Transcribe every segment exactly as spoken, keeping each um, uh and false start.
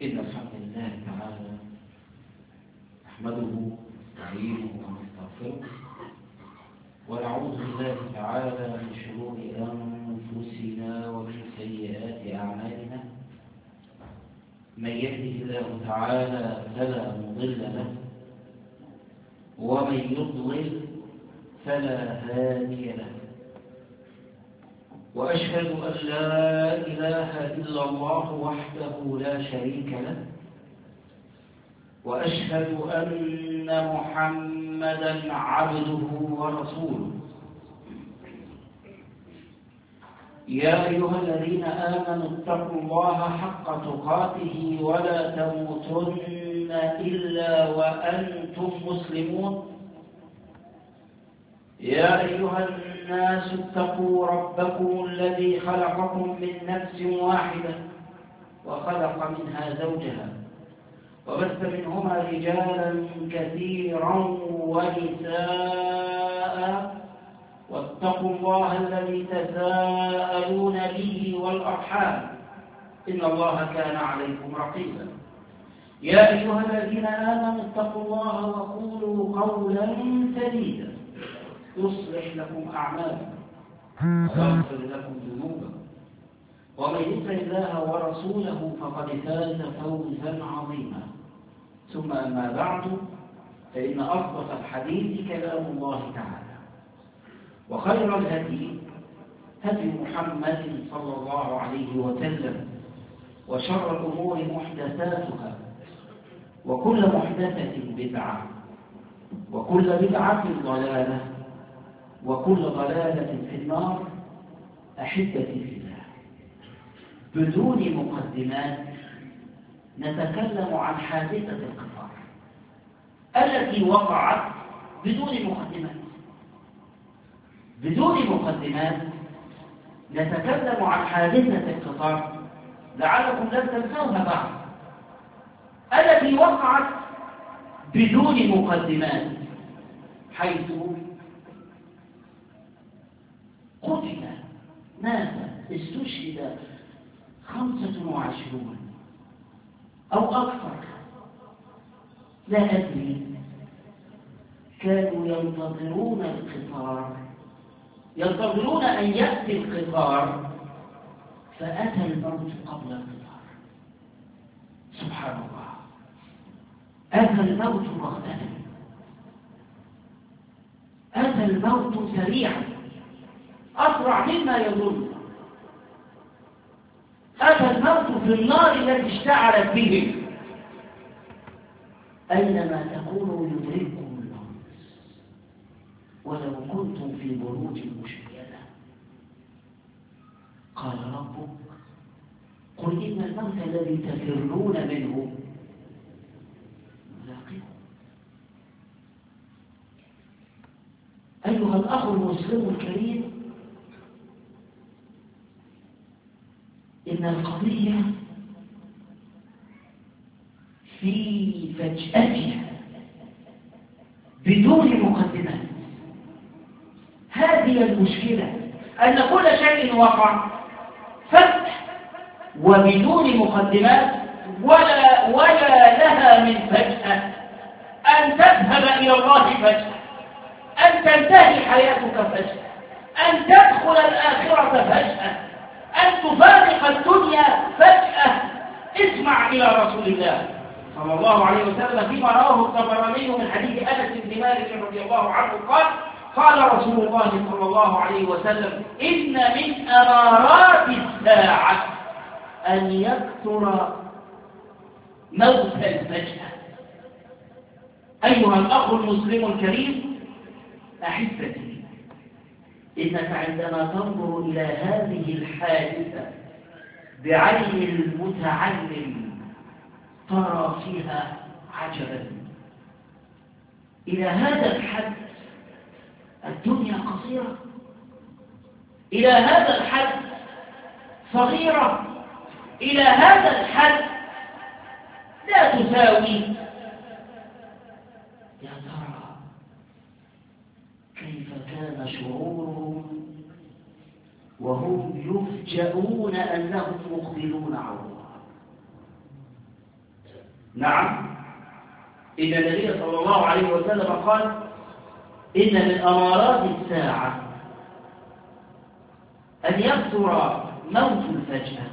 إن الحمد لله تعالى نحمده ونستعينه ونستغفره ونعوذ بالله تعالى من شرور أنفسنا ومن سيئات أعمالنا. من يهده الله تعالى فلا مضل له ومن يضلل فلا هادي له، وأشهد أن لا إله إلا الله وحده لا شريك له، وأشهد أن محمدًا عبده ورسوله. يا أيها الذين آمنوا اتقوا الله حق تقاته ولا تموتن إلا وأنتم مسلمون. يا أيها الناس اتقوا ربكم الذي خلقكم من نفس واحدة وخلق منها زوجها وبث منهما رجالا كثيرا ونساء، واتقوا الله الذي تساءلون به والأرحام إن الله كان عليكم رقيبا. يا أيها الذين آمنوا اتقوا الله وقولوا قولا سديدا يصلح لكم أعمالكم ويغفر لكم ذنوبكم، ومن يطع الله ورسوله فقد فاز فوزا عظيما. ثم أما بعد، فإن أصدق الحديث كلام الله تعالى، وخير الهدي هدي محمد صلى الله عليه وسلم، وشر الأمور محدثاتها، وكل محدثة بدعة، وكل بدعة ضلالة، وكل ضلالة في النار. أحبتي في الله، بدون مقدمات نتكلم عن حادثة القطار التي وقعت بدون مقدمات. بدون مقدمات نتكلم عن حادثة القطار لعلكم لن تنسوها بعد، التي وقعت بدون مقدمات، حيث قتل مات استشهد خمسة وعشرون أو أكثر، لا أدري، كانوا ينتظرون القطار، ينتظرون أن يأتي القطار، فأتى الموت قبل القطار. سبحان الله، أتى الموت بغتة، أتى الموت سريعا أسرع مما يظن. أتى الموت في النار التي اشتعلت بهم. أينما تكونوا يدرككم الموت ولو كنتم في بروج مشيدة. قال ربك قل إن الموت الذي تفرون منه ملاقيه. أيها الأخ المسلم الكريم، إن القضية في فجأتها بدون مقدمات. هذه المشكلة، أن كل شيء وقع فتح وبدون مقدمات، ولا ولا لها من فجأة أن تذهب إلى الله فجأة، أن تنتهي حياتك فجأة، أن تدخل الآخرة فجأة، أن تفارق الدنيا فجأة. اسمع إلى رسول الله صلى الله عليه وسلم فيما رواه الطبراني من حديث أنس بن مالك رضي الله عنه قال: قال رسول الله صلى الله عليه وسلم: إن من أمارات الساعة أن يكثر موت الفجأة. أيها الأخ المسلم الكريم، أحبتي، إنك عندما تنظر إلى هذه الحادثة بعين المتعلم ترى فيها عجبا. إلى هذا الحد الدنيا قصيرة، إلى هذا الحد صغيرة، إلى هذا الحد لا تساوي. يا ترى كيف كان شعورهم وهم يفجؤون أنهم مقبلون على الله؟ نعم، إن النبي صلى الله عليه وسلم قال إن من أمارات الساعة أن يكثر موت الفجأة.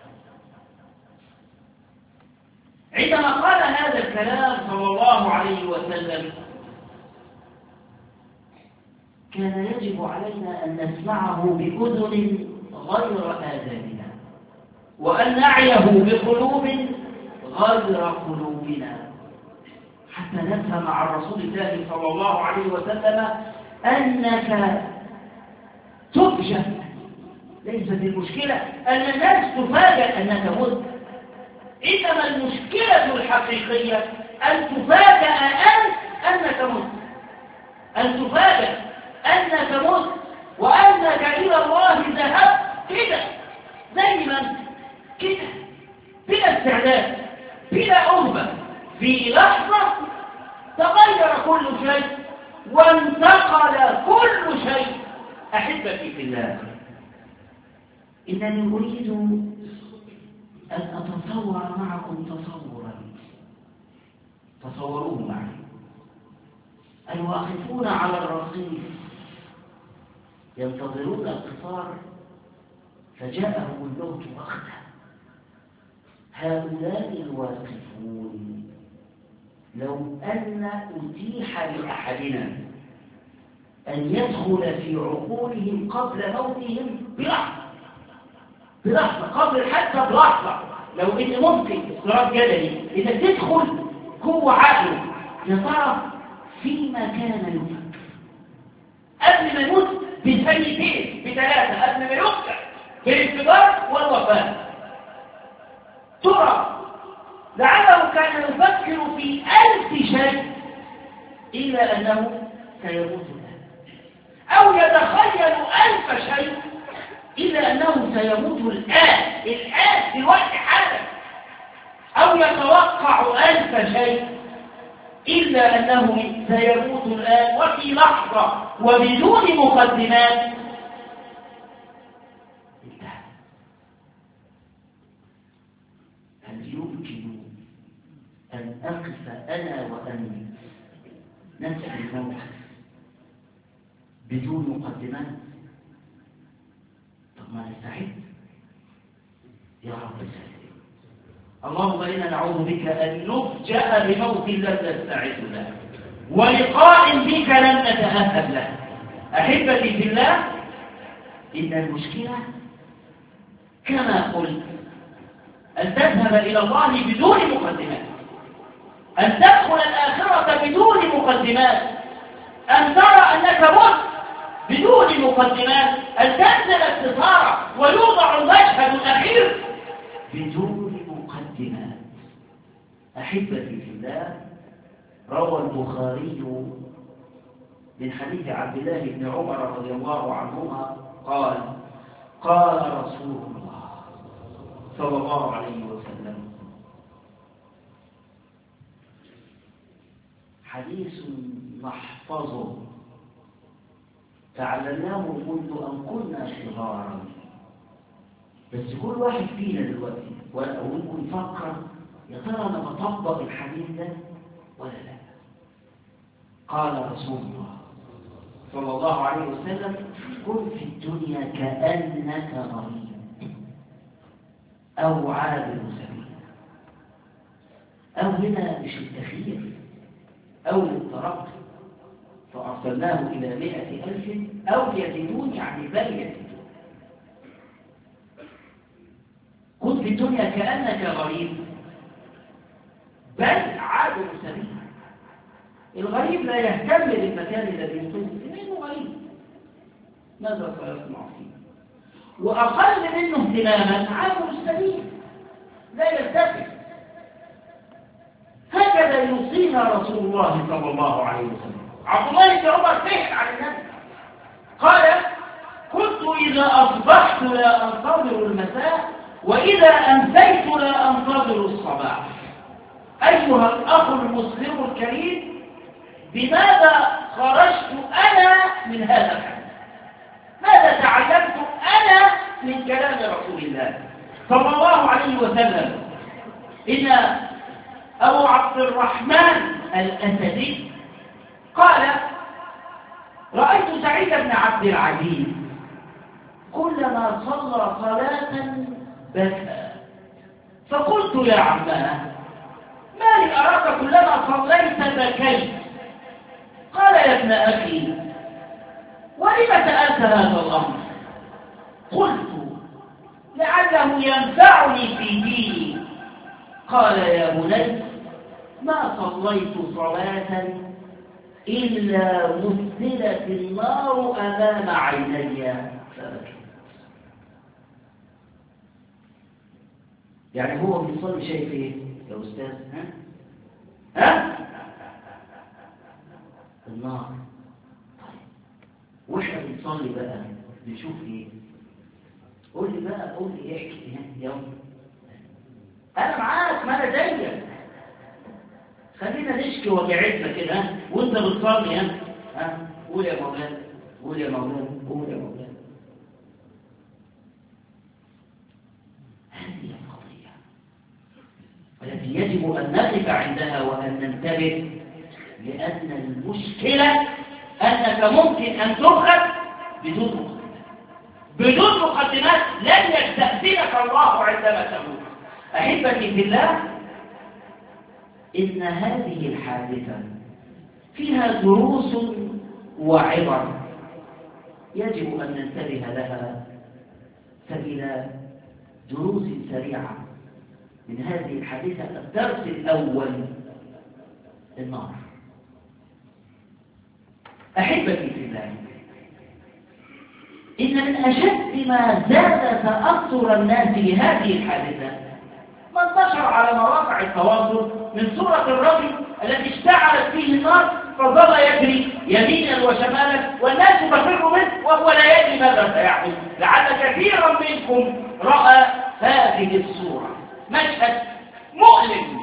عندما قال هذا الكلام صلى الله عليه وسلم كان يجب علينا أن نسمعه بأذن غير آذاننا، وأن نعيه بقلوب غير قلوبنا، حتى نفهم عن رسول الله صلى الله عليه وسلم أنك تفجأ. ليست المشكلة أن الناس تفاجأ أنك مت، إنما المشكلة الحقيقية أن تفاجأ أنت أنك مت، أن تفاجأ أنك مت وأنك إلى الله ذهبت كده زي ما أنت كده، بلا استعداد بلا أهبة، في لحظة تغير كل شيء وانتقل كل شيء. أحبتي في الله، إنني أريد أن أتصور معكم تصورا، تصوروه معي. الواقفون على الرصيف ينتظرون القطار فجاءهم الموت بغتة. هؤلاء الواقفون لو أن أتيح لأحدنا أن يدخل في عقولهم قبل موتهم بلحظة بلحظة قبل حتى بلحظة، لو إن ممكن افتراض جدلي إذا تدخل جوه عقله يا ترى فيما كان يفكر قبل ما يموت بثانيتين بثلاثة، قبل ما يقتل بالانفجار والوفاة، ترى لعله كان يفكر في ألف شيء إلا أنه سيموت الآن، أو يتخيل ألف شيء إلا أنه سيموت الآن الآن في الوقت حالا، أو يتوقع ألف شيء إلا أنه سيموت الآن وفي لحظة وبدون مقدمات. هل يمكن أن أقف أنا وأنت نسأل الموت بدون مقدمات؟ طب ما نستعد يا رب سلام. اللهم إنا نعوذ بك أن نفجأ بموت لم نستعد له ولقاء بك لم نتأهب له. أحبتي في الله، إن المشكلة كما قلت أن تذهب إلى الله بدون مقدمات، أن تدخل الآخرة بدون مقدمات، أن ترى أنك مت بدون مقدمات، أن تنزل الستارة ويوضع المشهد الأخير بدون مقدمات. أحبتي في الله، روى البخاري من حديث عبد الله بن عمر رضي الله عنهما قال قال رسول الله صلى الله عليه وسلم، حديث نحفظه تعلمناه منذ أن كنا صغارا، بس كل واحد فينا دلوقتي وممكن يفكر يا ترى أنا بطبق الحديث ده ولا لا. قال رسول الله صلى الله عليه وسلم كن في الدنيا كأنك غريب أو عابر سبيل، أو هنا مش التخيير أو الترقي فأرسلناه إلى مئة ألف أو يزيدون يعني بل يزيدون. كن في الدنيا كأنك غريب بل عابر سبيل. الغريب لا يهتم بالمكان الذي يقيم فيه لأنه غريب، ماذا سيصنع فيه؟ وأقل منه اهتماما عابر السبيل لا يلتفت. هكذا يوصينا رسول الله صلى الله عليه وسلم. عبد الله بن عمر فهم عن النبي قال كنت إذا أصبحت لا أنتظر المساء وإذا أمسيت لا أنتظر الصباح. أيها الأخ المسلم الكريم، بماذا خرجت أنا من هذا الحديث؟ ماذا تعلمت أنا من كلام رسول الله صلى الله عليه وسلم؟ إن أبو عبد الرحمن الأسدي قال: رأيت سعيد بن عبد العزيز كلما صلى صلاة بكى، فقلت يا عماه: ما لي أراك كلما صليت بكيت؟ قال: يا ابن أخي، ولم سألت هذا الأمر؟ قلت: لعله ينفعني في ديني. قال: يا بني، ما صليت صلاة إلا مثلت النار أمام عيني فبكيت. يعني هو بيصلي شايف ايه يا أستاذ؟ ها؟ ها؟ النار. طيب واحنا بنصلي بقى بنشوف ايه؟ قول لي بقى، قول لي ايه؟ احكي يوم انا معاك، ما انا زيك. خلينا نشكي وجعتنا كده وانت بتصلي. ها ها قول يا مولانا، قول يا مولانا، قول يا مولانا. هذه القضية التي يجب ان نقف عندها وان ننتبه، لان المشكلة انك ممكن ان تؤخذ بدون مقدمات. بدون مقدمات لن يستأذنك الله عندما تموت. احبتي في الله، إن هذه الحادثة فيها دروس وعبر يجب أن ننتبه لها. فإلى دروس سريعة من هذه الحادثة. الدرس الأول: النار. أحبتي في الله، إن من أشد ما زاد تأثر الناس بهذه الحادثة ما انتشر على مواقع التواصل من صورة الرجل الذي اشتعلت فيه النار فظل يجري يمينا وشمالا والناس تفر منه وهو لا يدري ماذا سيحدث. لعل كثيرا منكم رأى هذه الصورة، مشهد مؤلم.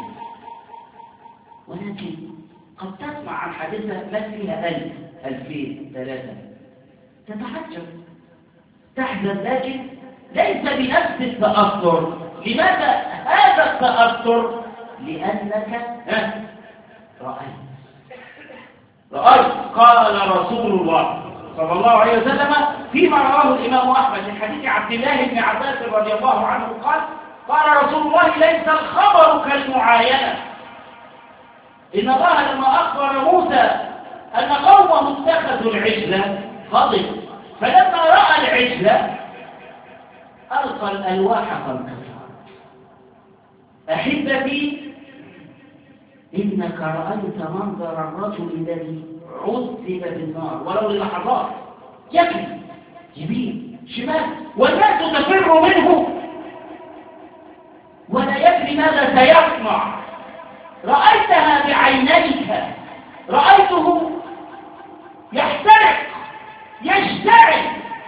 ولكن قد تسمع عن حادثة مات فيها ألف، ألفين، ثلاثة، تتعجب، تحزن، لكن ليس بنفس التأثر. لماذا هذا التأثر؟ لأنك رأيت رأيت قال رسول الله صلى الله عليه وسلم فيما رواه الإمام أحمد من حديث عبد الله بن عباس رضي الله عنه قال: قال رسول الله: ليس الخبر كالمعاينة. إن الله لما أخبر موسى أن قومه اتخذوا العجلة غضب، فلما رأى العجلة ألقى الألواح خلفه. أحبتي، إنك رأيت منظر الرجل الذي عذب بالنار ولو للحظات، يجري يمين شمال والناس تفر منه ولا يدري ماذا سيصنع. رأيتها بعينيك، رأيته يحترق يشتعل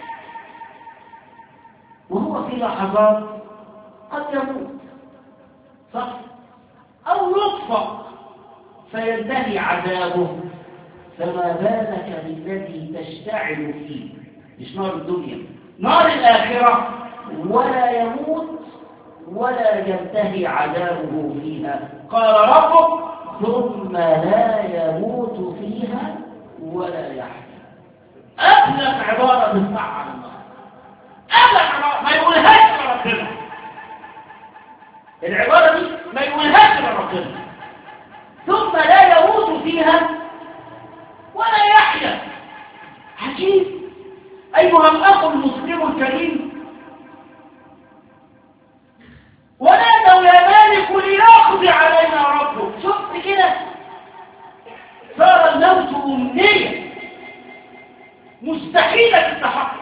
وهو في لحظات قد يموت، صح؟ أو يطفأ فينتهي عذابه. فما بالك بالذي تشتعل فيه؟ مش نار الدنيا، نار الآخرة، ولا يموت ولا ينتهي عذابه فيها. قال ربك: ثم لا يموت فيها ولا يحيا. أبلغ عبارة تسمعها عن النار، أبلغ عبارة ما يقولهاش لربنا. العبارة دي ما يقولهاش لربنا. ثم لا يموت فيها ولا يحيا. عجيب. أيها الأخ المسلم الكريم، ونادوا يا مالك ليقضي علينا ربك. شفت كده؟ صار الموت أمنية مستحيلة التحقق.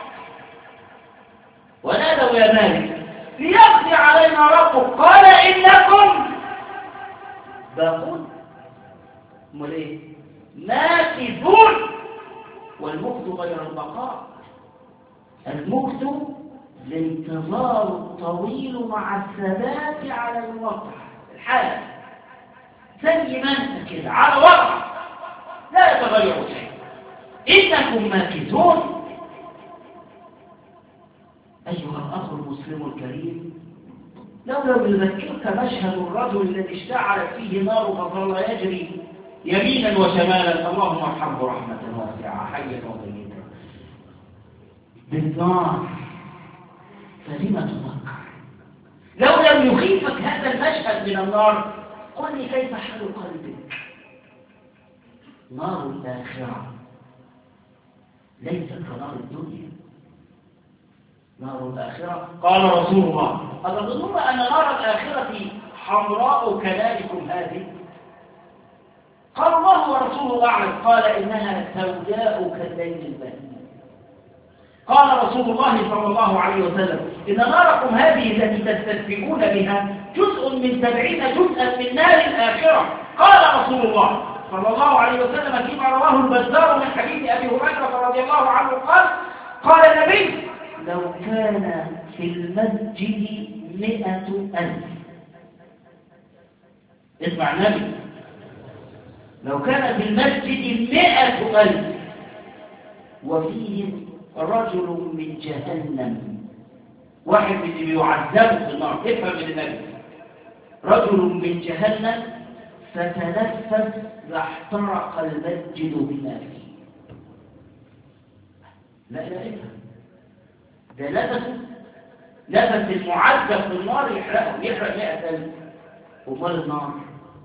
ونادوا يا مالك ليقضي علينا ربك، قال: إنكم باقون. امال ايه؟ ماكثون. والمكث غير البقاء. المكث الانتظار الطويل مع الثبات على الوضع الحالة، زي ما انت كده على وضع لا يتغير شيء. إنكم ماكثون. أيها الأخ المسلم الكريم، لو لم يذكرك مشهد الرجل الذي اشتعلت فيه نار فظل يجري يمينا وشمالا، اللهم ارحمه رحمة واسعة حيا وميتا بالنار، فلم تفكر؟ لو لم يخيفك هذا المشهد من النار، قل لي كيف حال قلبك؟ نار الآخرة ليست كنار الدنيا. نار الآخرة قال رسول الله: أتظنون أن نار الآخرة حمراء كذلكم هذه؟ قال الله ورسوله أعلم. قال: إنها سوداء كالليل البهيم. قال رسول الله صلى الله عليه وسلم: إن ناركم هذه التي تستدفئون بها جزء من سبعين جزءا من نار الآخرة. قال رسول الله صلى الله عليه وسلم فيما رواه البزار من حديث أبي هريرة رضي الله عنه قال: قال النبي: لو كان في المسجد مئة ألف. اسمع النبي: لو كان في المسجد مئة ألف وفيهم رجل من جهنم، واحد من اللي بيعذبوا في النار، افهم من النبي، رجل من جهنم فتنفس لاحترق المسجد بما فيه. لا لا افهم، ده نفس نفس المعذب في النار يحرقه، يحرق مئة ألف. ومال النار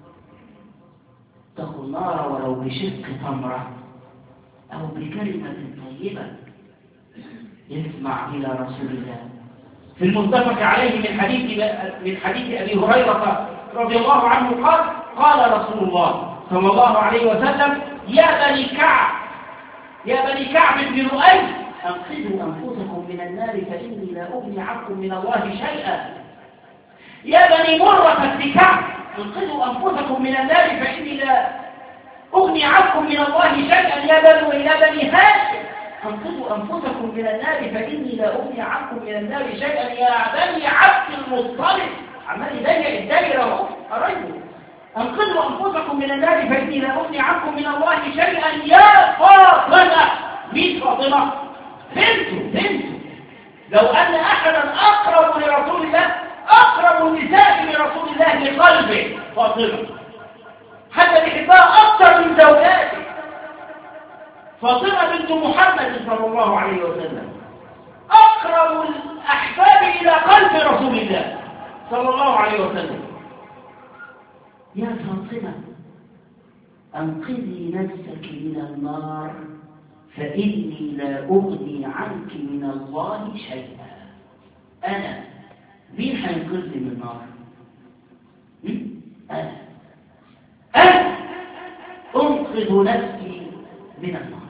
اتقوا النار ولو بشق تمرة أو بكلمة طيبة. اسمع إلى رسول الله في المتفق عليه من حديث من حديث أبي هريرة رضي الله عنه قال: قال رسول الله صلى الله عليه وسلم: يا بني كعب يا بني كعب بن لؤي أنقذوا أنفسكم من النار فإني لا أغني عنكم من الله شيئا. يا بني مرة بن كعب انقذوا أنفسكم من النار فإني لا أغني عنكم من الله شيئا. يا بني يا بني هاشم انقذوا أنفسكم من النار فإني لا أغني عنكم من النار شيئا. يا بني عبد المطلب، عمال يضيق الدايرة اهو قريبه، انقذوا أنفسكم من النار فإني لا أغني عنكم من الله شيئا. يا فاطمة، مين فاطمة؟ بنته بنته لو أن أحدا أقرب لرسول الله، أقرب النساء لرسول الله لقلبه فاطمة، حتى بيحبها أكثر من زوجاته. فاطمة بنت محمد صلى الله عليه وسلم أقرب الأحباب إلى قلب رسول الله صلى الله عليه وسلم. يا فاطمة أنقذي نفسك من النار فإني لا أغني عنك من الله شيئا. أنا، مين هينقذني من النار؟ أنا أنا أنقذ نفسي من النار.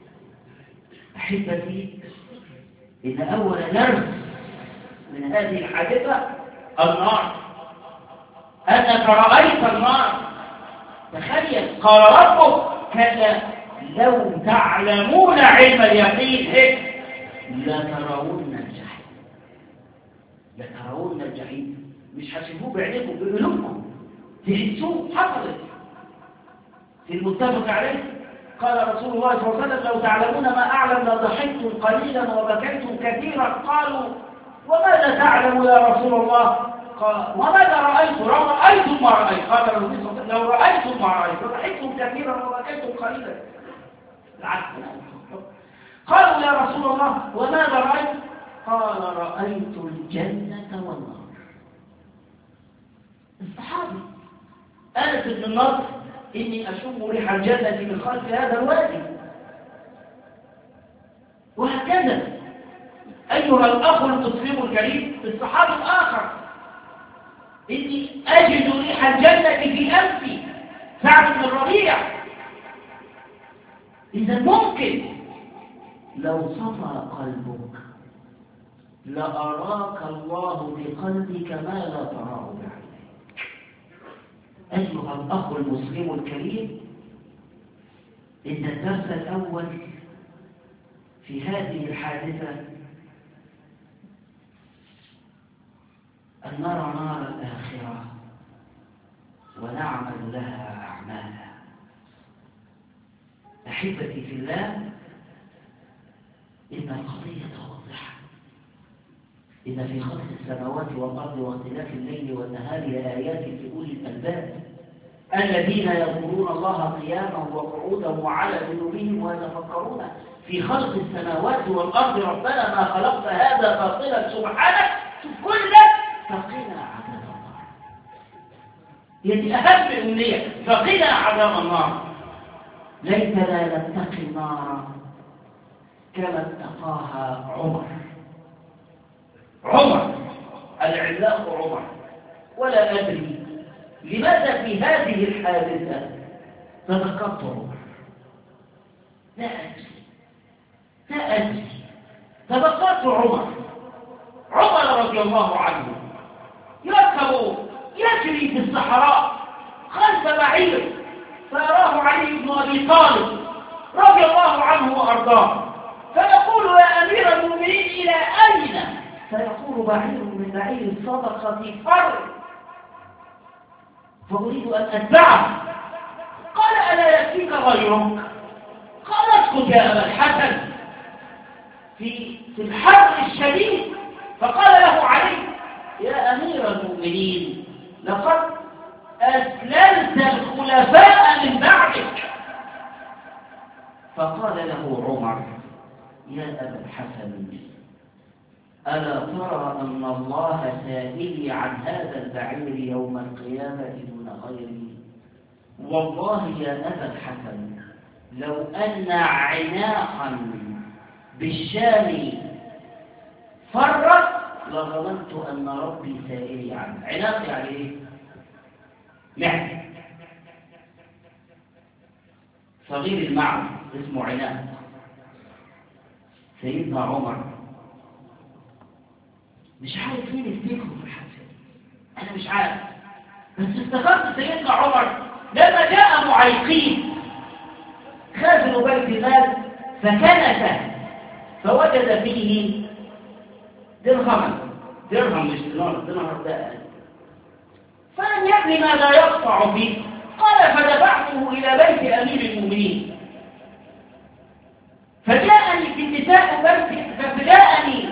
أحبتي، إن أول درس من هذه الحادثة النار، أنك رأيت النار. تخيل، قال ربك: كلا لو تعلمون علم اليقين هيك لترون الجحيم. لترون الجحيم، مش هتشوفوه بعينكم، بقلوبكم تحسوه. حصلت في المتفق عليه قال رسول الله صلى الله عليه وسلم: لو تعلمون ما أعلم لضحكتم قليلا وبكيتم كثيرا. قالوا: وماذا تعلم يا رسول الله؟ قال: وماذا رأيت؟ لو رأيتم ما رأيت. قال النبي صلى الله عليه وسلم: لو رأيتم ما رأيت لضحكتم كثيرا وبكيتم قليلا. العكس. قالوا: يا رسول الله وماذا رأيت؟ قال: رأيت الجنة والنار. الصحابي أنس بن النضر: إني أشم ريح الجنة من خلف هذا الوادي. وهكذا أيها الأخ المسلم الكريم، الصحابي الآخر: إني أجد ريح الجنة في أنفي، سعد بن الربيع. إذا ممكن لو صفى قلبك لأراك الله بقلبك ما لا تراه بعينك. أيها الأخ المسلم الكريم، إن الدرس الأول في هذه الحادثة أن نرى نار الآخرة ونعمل لها أعمالا. أحبتي في الله، إن القضية واضحة. إن في خلق السماوات والأرض واختلاف الليل والنهار لآيات لأولي الألباب الذين يذكرون الله قياما وقعودا وعلى جنوبهم ويتفكرون في خلق السماوات والأرض ربنا ما خلقت هذا باطلا سبحانك كل فقنا عذاب النار. يعني أهم أمنية فقنا عذاب النار. ليتنا نتقي النار كما اتقاها عمر. عمر العلاق عمر. ولا أدري لماذا في هذه الحادثة تذكرت عمر. لا أدري لا أدري تذكرت عمر. عمر رضي الله عنه يركب يجري في الصحراء خلف بعير فيراه علي بن أبي طالب رضي الله عنه وأرضاه فيقول يا أمير المؤمنين إلى أين؟ فيقول بعير من بعير الصدقة فر فأريد أن أتبعه. قال ألا يكفيك غيرك؟ قال اسكت يا أبا الحسن في في الحر الشديد. فقال له علي يا أمير المؤمنين لقد أسلمت الخلفاء من بعدك. فقال له عمر يا أبا الحسن ألا ترى أن الله سائلي عن هذا البعير يوم القيامة دون غيري؟ والله يا أبا الحسن لو أن عناقا بالشام فرت لظننت أن ربي سائلي عنه. عناق يعني إيه؟ معد صغير المعد اسمه عناق. سيدنا عمر مش عارف مين يفتكره في الحادثة، أنا مش عارف، بس افتكرت سيدنا عمر لما جاء معيقين خازن بيت المال فكنسه فوجد فيه درهما. درهم مش دينار، دينار ده فلم يدري ماذا يقطع فيه. قال فدفعته إلى بيت أمير المؤمنين فجاءني في النساء بيت فجاءني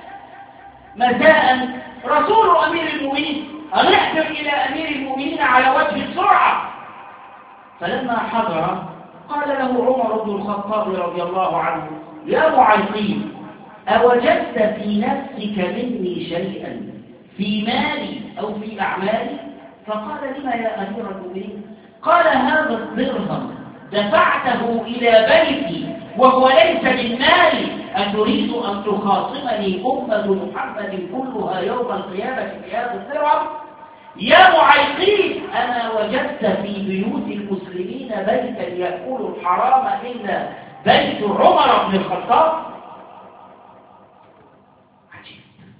مساء رسول أمير المؤمنين أن احضر إلى أمير المؤمنين على وجه السرعة. فلما حضر قال له عمر بن الخطاب رضي الله عنه يا معيقين أوجدت في نفسك مني شيئا في مالي أو في أعمالي؟ فقال لما يا أمير المؤمنين؟ قال هذا الدرهم دفعته إلى بيتي وهو ليس من مالي، أتريد أن تخاصمني أمة محمد كلها يوم القيامة في هذا الدرهم؟ يا معيقين أنا وجدت في بيوت المسلمين بيتا يأكل الحرام إلا بيت عمر بن الخطاب. عجيب.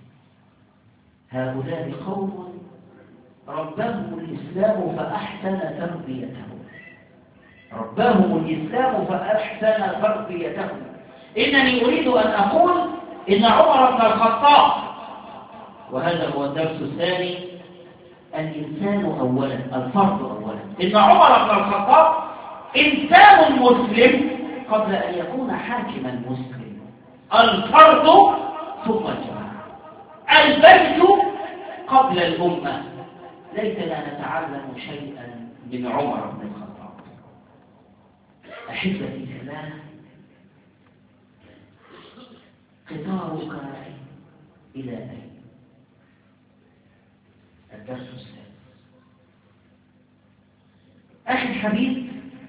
هؤلاء قوم ربهم الإسلام فأحسن تربيتهم. ربهم الإسلام فأحسن تربيتهم. إنني أريد أن أقول إن عمر بن الخطاب، وهذا هو الدرس الثاني، الإنسان أولا، الفرد أولا. إن عمر بن الخطاب إنسان مسلم قبل أن يكون حاكما مسلم. الفرد ثم الجماعة، البيت قبل الأمة. ليتنا نتعلم شيئا من عمر بن الخطاب. أحبتي في الله، قطارك إلى أين؟ الدرس الثالث. أخي الحبيب،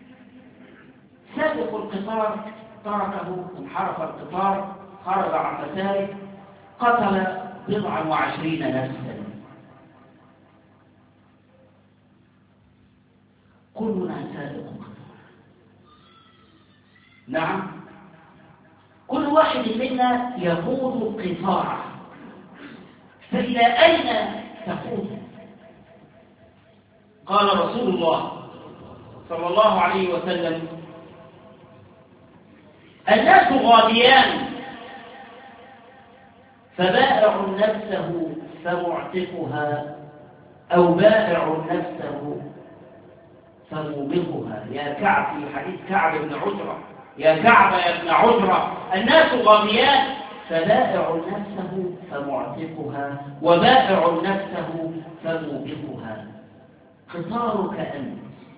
سابق القطار تركه، انحرف القطار، خرج عن مساره، قتل بضعا وعشرين نفسا. كلنا سابق القطار. نعم، كل واحد منا يقود قطاعه، فإلى أين تقود؟ قال رسول الله صلى الله عليه وسلم الناس غاديان، فبائع نفسه فمعتقها أو بائع نفسه فموبقها. يا كعب، في حديث كعب بن عجرة، يا كعب يا ابن عجرة الناس غاديان، فبائع نفسه فمعتقها وبائع نفسه فموبقها. قطارك أنت.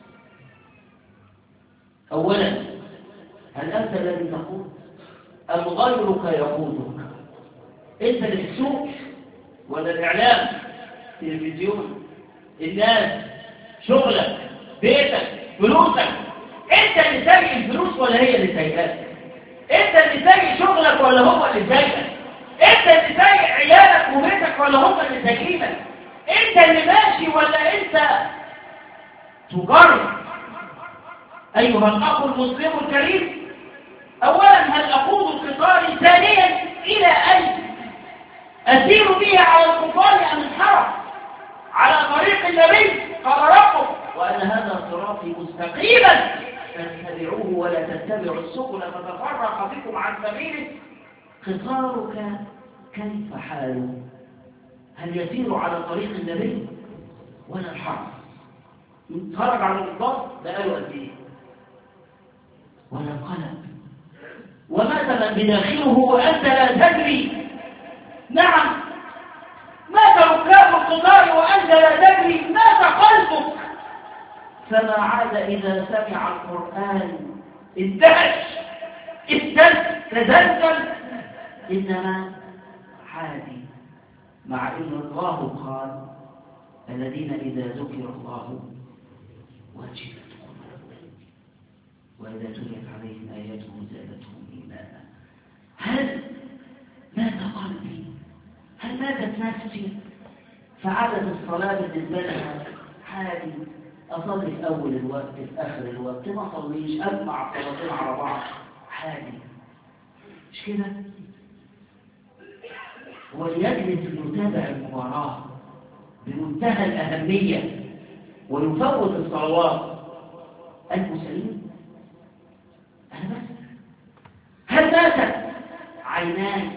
أولا، هل أنت الذي تقود أم غيرك يقودك؟ أنت اللي بتسوق ولا الإعلام، تلفزيون، الناس، شغلك، بيتك، فلوسك؟ أنت اللي سايق الفلوس ولا هي اللي سايقاك؟ أنت اللي سايق شغلك ولا هو اللي سايقك؟ أنت اللي سايق عيالك وبيتك ولا هم اللي سايقينك؟ أنت اللي ماشي ولا أنت تجرب؟ أيها الأخ المسلم الكريم، أولا هل أقود القطار؟ ثانيا إلى أين أسير به؟ على القطار أم انحرف على طريق النبي؟ قال ربه وأن هذا صراطي مستقيما فاتبعوه ولا تتبعوا السبل فتفرق بكم عن سبيله. قطارك كيف حاله؟ هل يسير على طريق النبي ولا انحرف؟ خرج على القطار بقاله قد ايه؟ ولا انقلب؟ ومثلا بداخله وأنت لا تدري. نعم، مات ركاب القطار وأنت لا تدري، مات قلبك. فما عاد إذا سمع القرآن اندهش تزلزل، إنما عادي، مع أن الله قال الذين إذا ذكر الله وجلت قلوبهم وإذا تليت عليهم آياته زادتهم إيمانا. هل مات قلبي؟ هل ماتت نفسي؟ فعادت الصلاة بالنسبة لها عادي، أصلي في أول الوقت في آخر الوقت، ما أصليش، أجمع صلاتين على بعض عادي، مش كده؟ وليجلس يتابع المباراة بمنتهى الأهمية ويفوت الصلوات. المسلمين أنا بس. هل ماتت عيناي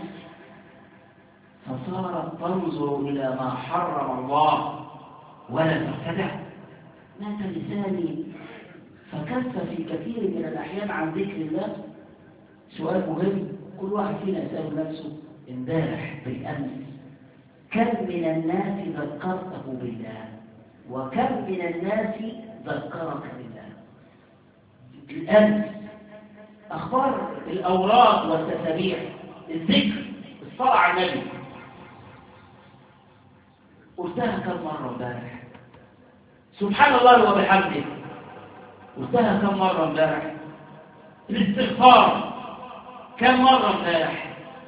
فصارت تنظر إلى ما حرم الله ولا ترتدع؟ مات لساني فكف في كثير من الأحيان عن ذكر الله. سؤال مهم كل واحد فينا يسأل نفسه امبارح بالأمس، كم من الناس ذكرته بالله وكم من الناس ذكرك بالله؟ الأمس أخبار الأوراد والتسابيح، الذكر، الصلاة على النبي، قلتها كم مرة امبارح؟ سبحان الله وبحمده قلتها كم مرة امبارح؟ الاستغفار كم مرة امبارح؟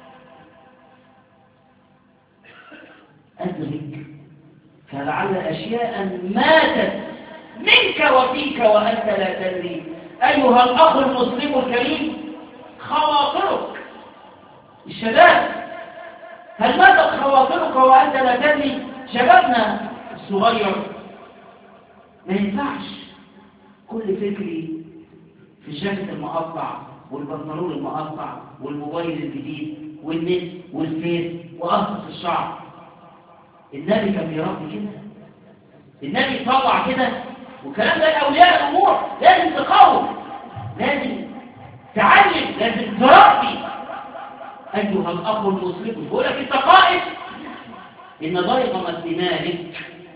أدرك، فلعل أشياء ماتت منك وفيك وأنت لا تدري. أيها الأخ المسلم الكريم، خواطرك الشباب، هل ماتت خواطرك وأنت لا تدري؟ شبابنا الصغير ما ينفعش كل فكري في الجاكيت المقطع والبنطلون المقطع والموبايل الجديد والنت والفيس وقصة الشعر. النبي كان بيربي كده، النبي طلع كده، والكلام ده لأولياء الأمور. لازم تقاوم، لازم تعلم، لازم تربي. أيها الأخ المسلم، يقول لك أنت قائد. إن ضيغم بن مالك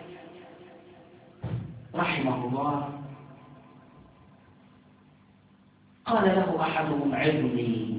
رحمه الله قال له أحدهم علمي،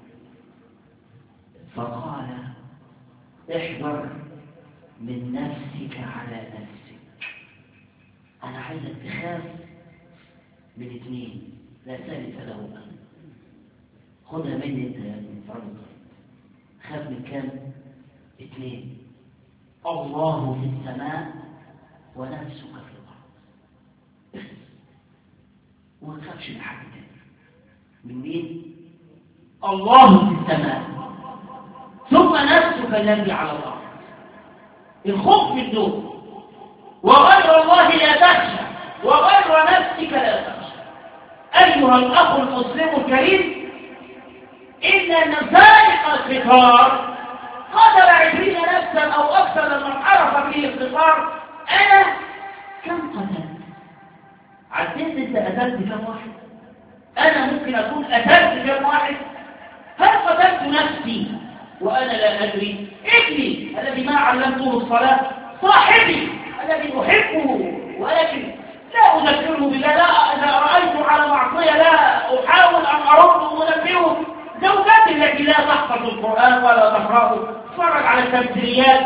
فقال احذر من نفسك على نفسك. أنا عايزك تخاف من اثنين لا ثالث لهما. خدها مني انت يا ابن فرد. خاف من كام؟ اثنين، الله في السماء ونفسك في الأرض. بس وما تخافش من حد تاني. من مين؟ الله في السماء ثم نفسك الذي على الأرض. الخوف من دول، وغير الله لا تخشى وغير نفسك لا تخشى. أيها الأخ المسلم الكريم، إن سائق القطار قتل عشرين نفسا أو أكثر من عرف به القطار. أنا كم قتلت؟ عديت أنت قتلت كم واحد؟ أنا ممكن أكون قتلت كم واحد؟ هل قتلت نفسي وأنا لا أدري. ابني الذي ما علمته الصلاة صاحبي الذي أحبه ولكن لا أذكره بالله، لا إذا رأيته على معصية لا أحاول أن أرد وأنبهه. زوجتي التي لا تحفظ القرآن ولا تقرأه تتفرج على التمثيليات.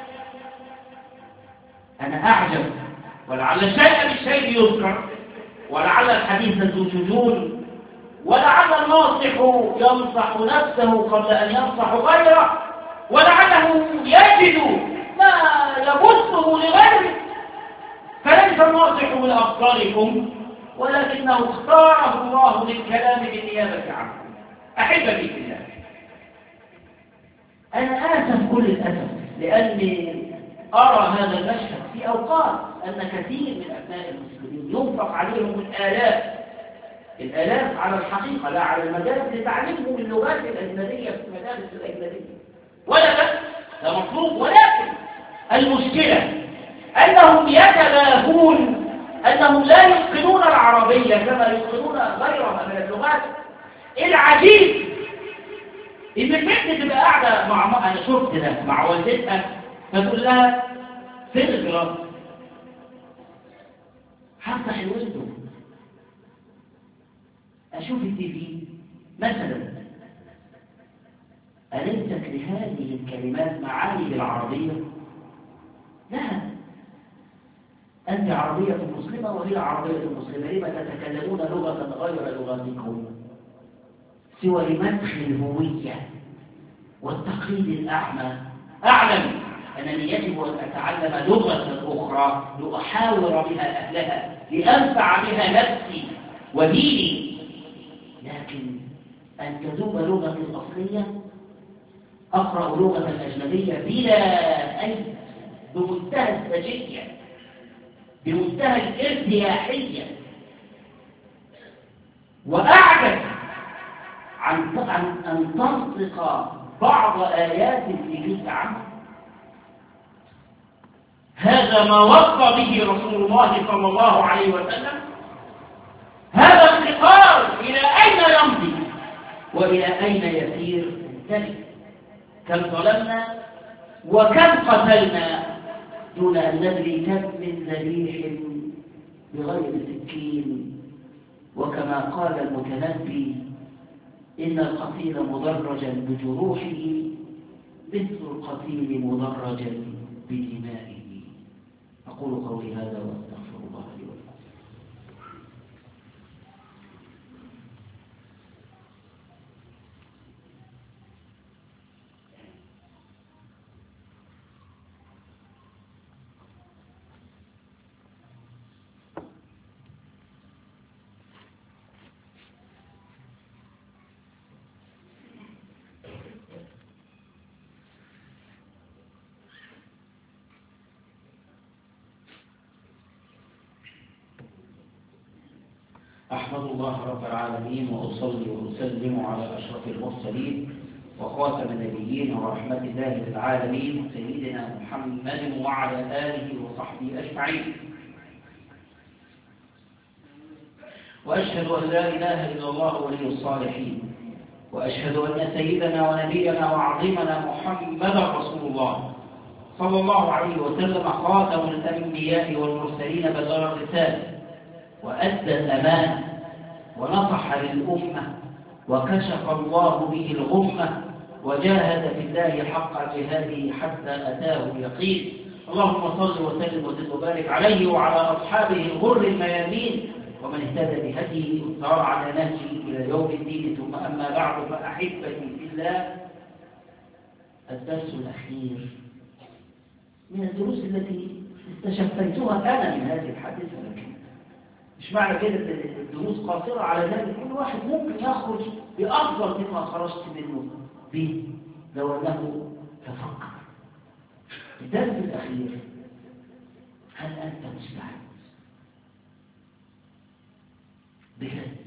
أنا أعجب، ولعل الشيء بالشيء يذكر، ولعل الحديث ذو شجون، ولعل الناصح ينصح نفسه قبل أن ينصح غيره، ولعله يجد ما يبثه لغيره. فليس الناصح من أبصاركم ولكنه اختاره الله للكلام بالنيابة عنكم. أحبتي في الله، أنا آسف كل الأسف لأني أرى هذا المشهد في أوقات أن كثير من أبناء المسلمين ينفق عليهم الآلاف الآلاف على الحقيقة لا على المدارس لتعليمهم اللغات الأجنبية في المدارس الأجنبية، ولا بس ده مطلوب، ولكن المشكلة أنهم يتباهون أنهم لا يتقنون العربية كما يتقنون غيرها من اللغات. العجيب إن البنت تبقى قاعدة مع أنا شفت ده مع والدتها فتقول لها فين الجراس؟ هفتح الويندو أشوف التي في مثلا، أليست لهذه الكلمات معاني بالعربية؟ لا، أنت عربية مسلمة وهي عربية مسلمة، لما تتكلمون لغة غير لغتكم سوى لمدخ الهوية والتقليد الأعمى؟ أعلم أنني يجب أن أتعلم لغة أخرى لأحاور بها أهلها لأنفع بها نفسي وديني، لكن أن تذوب لغتي الأصلية أقرأ لغة الأجنبية بلا أي بمنتهى السجية بمنتهى الارتياحية، وأعجز عن أن تنطق بعض آيات في جزء عنه. هذا ما وصى به رسول الله صلى الله عليه وسلم. هذا القطار إلى أين يمضي وإلى أين يسير ذلك؟ كم ظلمنا وكم قتلنا دون أن ندري كم من ذبيح بغير سكين. وكما قال المتنبي إن القتيل مدرجا بجروحه مثل القتيل مدرجا بدمائه. أقول قولي هذا وأستغفر الله لي ولكم. أحمد الله رب العالمين وأصلي وأسلم على أشرف المرسلين وخاتم النبيين ورحمة الله للعالمين سيدنا محمد وعلى آله وصحبه أجمعين. وأشهد أن لا إله إلا الله ولي الصالحين، وأشهد أن سيدنا ونبينا وعظيمنا محمدا رسول الله صلى الله عليه وسلم خاتم الأنبياء والمرسلين، بلغ الرسالة وأدى الأمانة ونصح للأمة وكشف الله به الغمة وجاهد في الله حق جهاده حتى أتاه اليقين. اللهم صل وسلم وزد وبارك عليه وعلى أصحابه الغر الميامين ومن اهتدى بهديه وسار على نهجه إلى يوم الدين. ثم أما بعد، فأحبتي في الله، الدرس الأخير من الدروس التي استشفيتها أنا من هذه الحادثة، لكن مش معنى كده الدروس قاصرة على ذلك. كل واحد ممكن يخرج بأفضل مما خرجت منه به لو أنه تفكر. الدرس الأخير، هل أنت مستعد بجد؟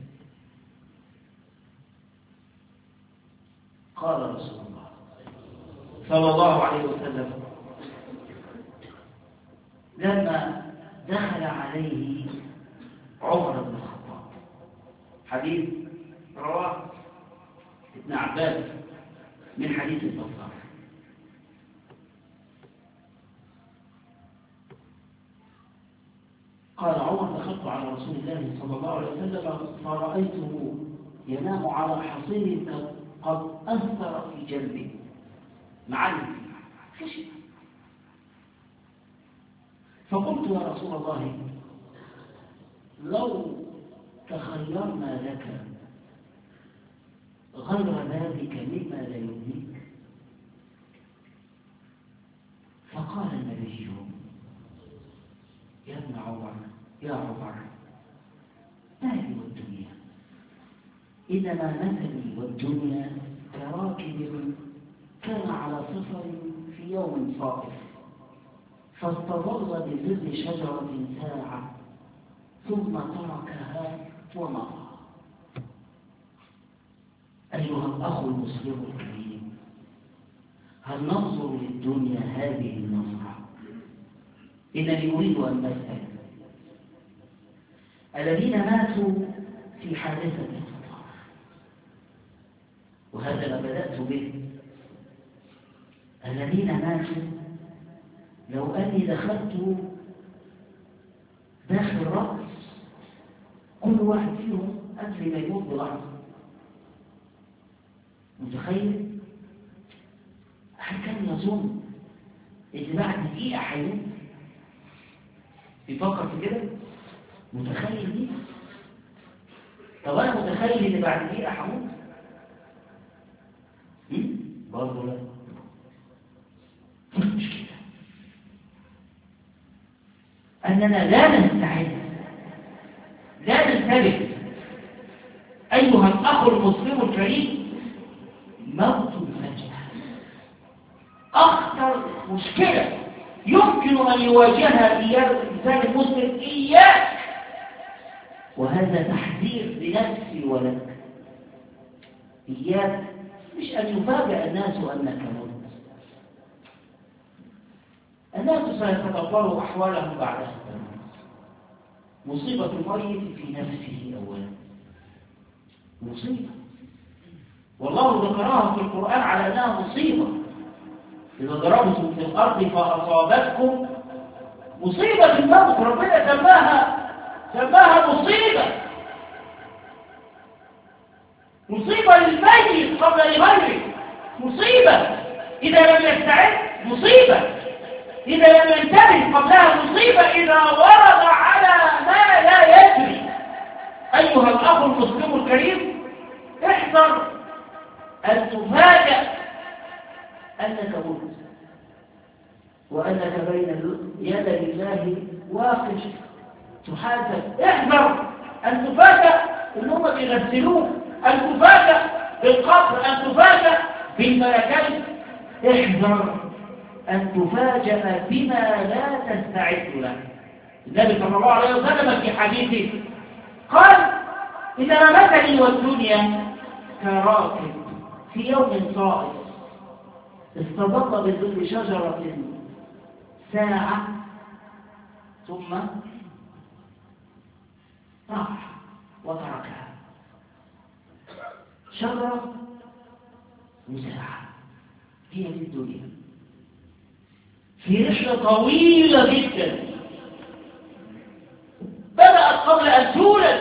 قال رسول الله صلى الله عليه وسلم لما دخل عليه عمر بن الخطاب، حديث رواه ابن عباس من حديث البصار. قال عمر: دخلت على رسول الله صلى الله عليه وسلم فرأيته ينام على حصير قد أثر في جنبه، معلم خشب. فقلت: يا رسول الله، لو تخيرنا لك غير ذلك مما لا يؤذيك. فقال النبي: يا ابن عمر، يا عمر، مالي والدنيا، إنما مثلي والدنيا كراكب كان على سفر في يوم صائف، فاستظل بظل شجرة ساعة ثم تركها ومضى. أيها الأخ المسلم الكريم، هل ننظر للدنيا هذه النظرة؟ إنني أريد أن أسأل الذين ماتوا في حادثة القطار، وهذا ما بدأت به، الذين ماتوا لو أني دخلت داخل رأس كل واحد فيهم قبل ما يموت بلحظة، متخيل؟ هل كان يظن إن بعد دقيقة هيموت؟ يفكر في كده؟ متخيل دي؟ طب أنا متخيل إن بعد دقيقة هموت؟ برضه لا. مش كده، أننا لا نستعد، لا ننتبه. أيها الأخ المسلم الكريم، موت الفجأة أخطر مشكلة يمكن أن يواجهها إياه الإنسان المسلم إياك، وهذا تحذير لنفسي ولك. إياك مش أن يفاجأ الناس أنك مت. الناس سيتدبروا أحوالهم بعد التمام. مصيبة الميت في نفسه أولا، مصيبة، والله ذكرها في القرآن على أنها مصيبة. إذا ضربتم في الأرض فأصابتكم مصيبة الموت، ربنا سماها سماها مصيبة، مصيبة للميت قبل لغيره، مصيبة إذا لم يستعد، مصيبة إذا لم ينتبه قبلها، مصيبة إذا ورد على ما لا يجري. أيها الأخ المسلم الكريم، احذر أن تفاجأ أنك مت وأنك بين يدي الله واقف تحاسب. احذر أن تفاجأ أنهم بيغسلوك، أن تفاجأ بالقبر، أن تفاجأ بالملكين. احذر أن تفاجأ بما لا تستعد له. النبي صلى الله عليه وسلم في حديثه قال: إنما مثلي والدنيا كراكب في يوم صائف استظل بظل شجرة ساعة ثم راح وتركها. شجرة وساعة، هي في الدنيا في رحلة طويلة جدا بدأت قبل أن تولد،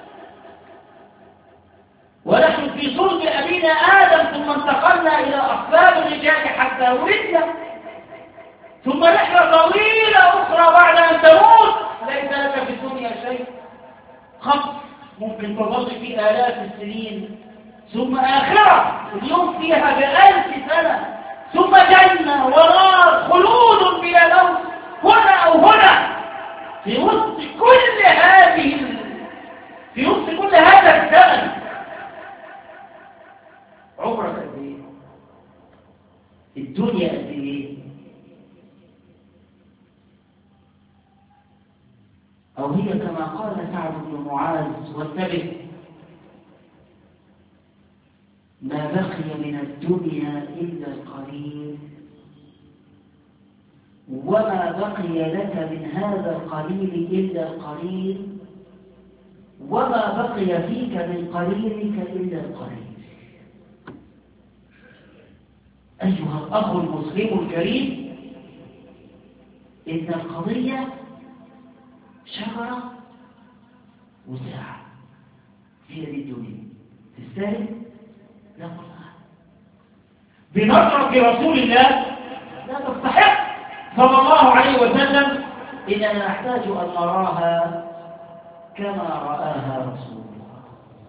ونحن في صلب أبينا آدم، ثم انتقلنا إلى أصلاب الرجال حتى ولدنا، ثم رحلة طويلة أخرى بعد أن تموت ليس لك في الدنيا شيء، خمس ممكن تظل في آلاف السنين، ثم آخرة اليوم فيها بألف سنة، ثم جنة ونار، خلود بلا موت هنا أو هنا. في وسط كل هذه في وسط كل هذا الزمن عمرك قد ايه؟ الدنيا قد ايه؟ أو هي كما قال سعد بن معاذ، وانتبه: ما بقي من الدنيا إلا القليل، وما بقي لك من هذا القليل إلا القليل، وما بقي فيك من قليلك إلا القليل. أيها الأخ المسلم الكريم، إن القضية شجرة وساعة في هذه الدنيا تستاهل؟ لا والله. بنظرة رسول الله لا تستحق صلى الله عليه وسلم. إننا نحتاج أن نراها كما رآها رسول الله.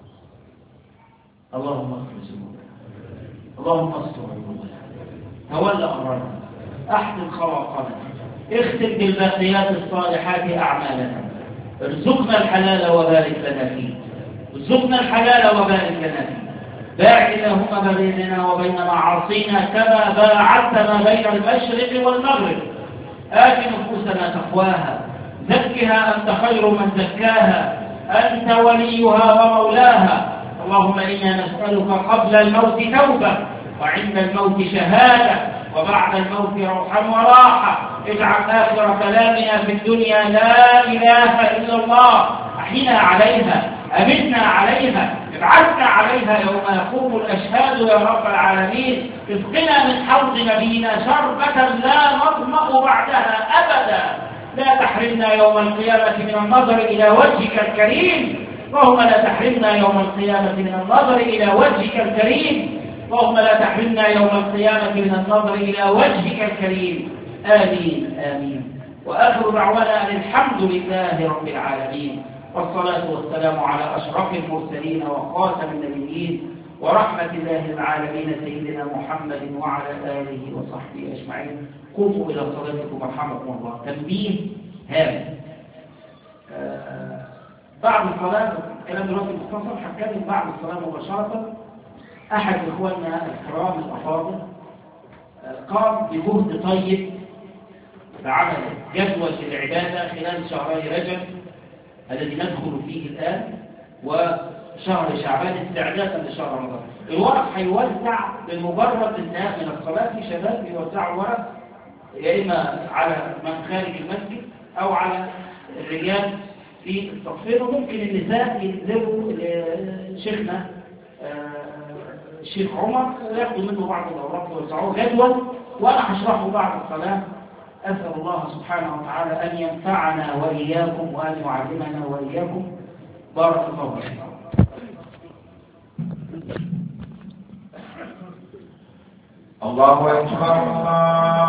اللهم اغفر ذنوبنا، اللهم استر عيوبنا، تولى أمرنا، أحسن خواطرنا، اختم بالباقيات الصالحات أعمالنا، ارزقنا الحلال وبارك لنا فيه، ارزقنا الحلال وبارك لنا فيه. باعد اللهم بيننا وبين معاصينا كما باعدت ما بين المشرق والمغرب. آت نفوسنا تقواها، زكها أنت خير من زكاها، أنت وليها ومولاها. اللهم إنا نسألك قبل الموت توبة، وعند الموت شهادة، وبعد الموت روحا وراحة. اجعل آخر كلامنا في الدنيا لا إله إلا الله. أحينا عليها، أمتنا عليها، ابعثنا عليها يوم يقوم الأشهاد يا رب العالمين. اسقنا من حوض نبينا شربة لا نظمأ بعدها أبدا. لا تحرمنا يوم القيامة من النظر إلى وجهك الكريم. اللهم لا تحرمنا يوم القيامة من النظر إلى وجهك الكريم. اللهم لا تحرمنا يوم القيامة من النظر إلى وجهك الكريم. آمين آمين. وآخر دعوانا أن الحمد لله رب العالمين، والصلاة والسلام على أشرف المرسلين وخاتم النبيين ورحمة الله العالمين سيدنا محمد وعلى آله وصحبه أجمعين. قوموا إلى صلاتكم رحمكم الله. تنبيه هام آه بعد الصلاة، الكلام دلوقتي مختصر، هتكلم بعد الصلاة مباشرة. أحد إخواننا الكرام الأفاضل قام بجهد طيب بعمل جدول العبادة خلال شهري رجب الذي ندخل فيه الآن وشهر شعبان استعدادا لشهر رمضان. الورق هيوزع بمجرد انتهاء من الصلاة. في شباب بيوزعوا ورق يا إما على من خارج المسجد أو على الرجال في التصفير، وممكن النساء ينزلوا لشيخنا الشيخ عمر وياخدوا منه بعض الأوراق ويوزعوه جدول، وأنا هشرحه بعد الصلاة. أسأل الله سبحانه وتعالى أن ينفعنا وإياكم وأن يعلمنا وإياكم. بارك الله فيكم. الله أكبر.